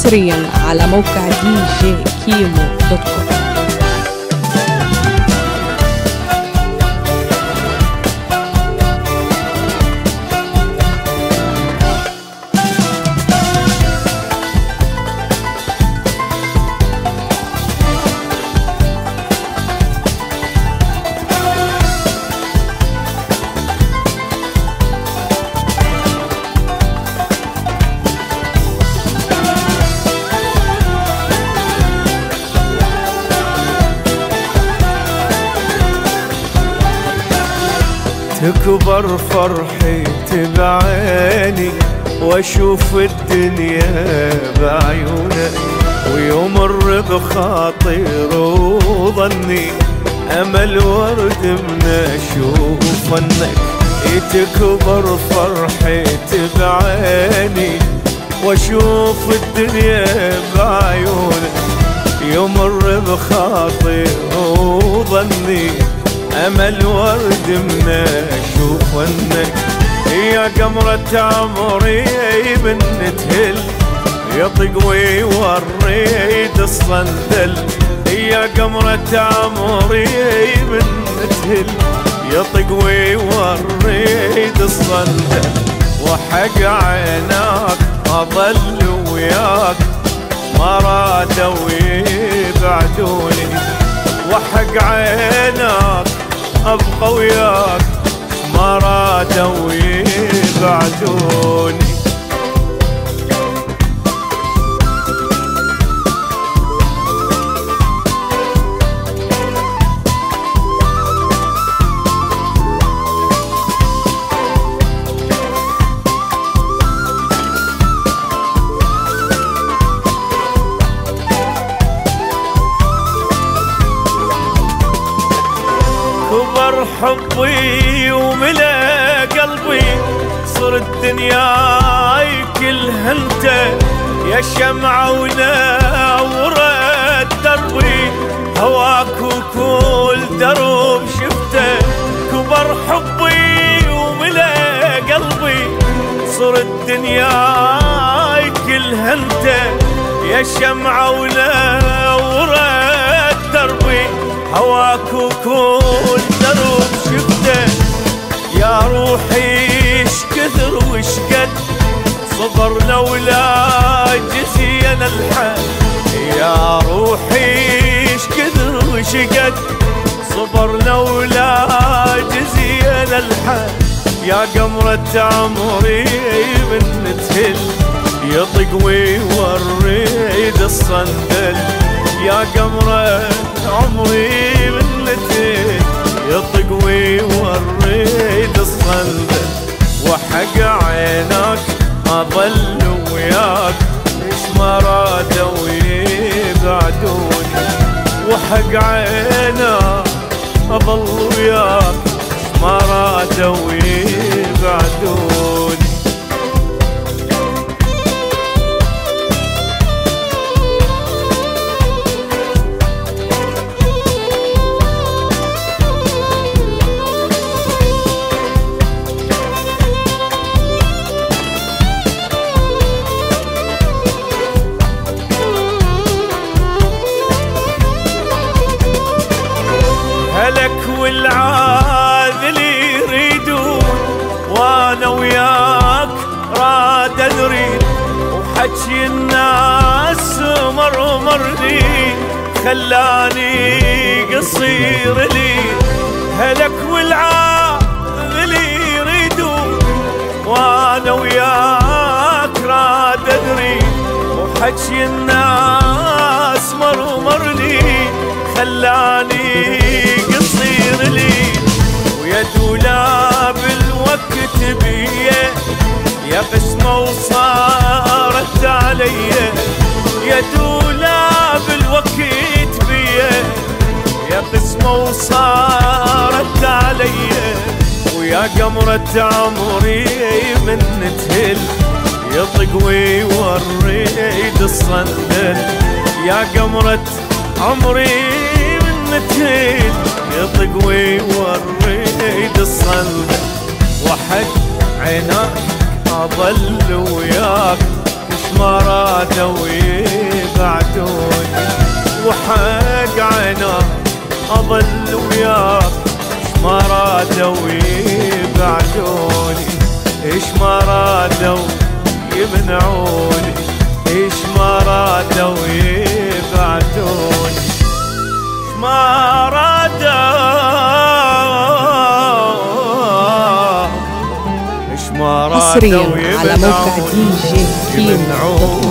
حصريا على موقع djkimo.com. تكبر فرحتي بعيني واشوف الدنيا بعيونك، ويمر بخاطر وظني امل ورد من اشوف عنك. تكبر فرحتي بعيني واشوف الدنيا بعيونك، يمر بخاطر وظني امل ورد من اشوف عنك. يا قمرة عمري بنتهل يطق ويوريد الصندل، يا قمرة عمري بنتهل يطق ويوريد الصندل. وحق عيناك اظل وياك ما رادوا يبعدوني، وحق عيناك ابقى وياك ما رادوا يبعدوني. كبر حبي وملا قلبي، صر الدنيا كلها انت، يا شمعة ونورت دربي هواك وكل درب شفته. كبر حبي وملا قلبي، صر الدنيا كلها انت، يا شمعة ونورت دربي هواك وكل درب شفته. يا روحي ايش كثر وش قد صبرنا ولا جزينا الحال، يا روحي ايش كثر وش قد صبرنا ولا جزينا الحال. يا قمرة عمري بنتهل يطق ويوريد الصندل، يا قمرة عمري بنتهل يطق ويوريد الصندل. وحق عيناك اظل وياك ليش ما رادوا يبعدوني، وحق عيناك اظل وياك ليش ما رادوا يبعدوني. هلك والعاذل يريدون وانا وياك راد نريد، وحكي الناس مرمرني خلاني قصير لي. هلك والعاذل يريدون وانا وياك راد نريد، وحكي الناس مرمرني خلاني قصير لي. ويا دولاب الوقت بيه يا قسمة وصارت علي، يا دولاب الوقت بيه يا قسمة وصارت علي. ويا قمرة عمري من تهل يطق ويوريد الصندل، يا قمرة عمري من تهل يطق ويوريد الصندل. وحق عيناك اظل وياك مش ما رادوا يبعدوني، وحق عيناك أظل وياك ما رادوا يبعدوني، ما رادوا يمنعوني، ما رادوا يبعدوني، ما رادوا حصريا على موقع DJ Kimo.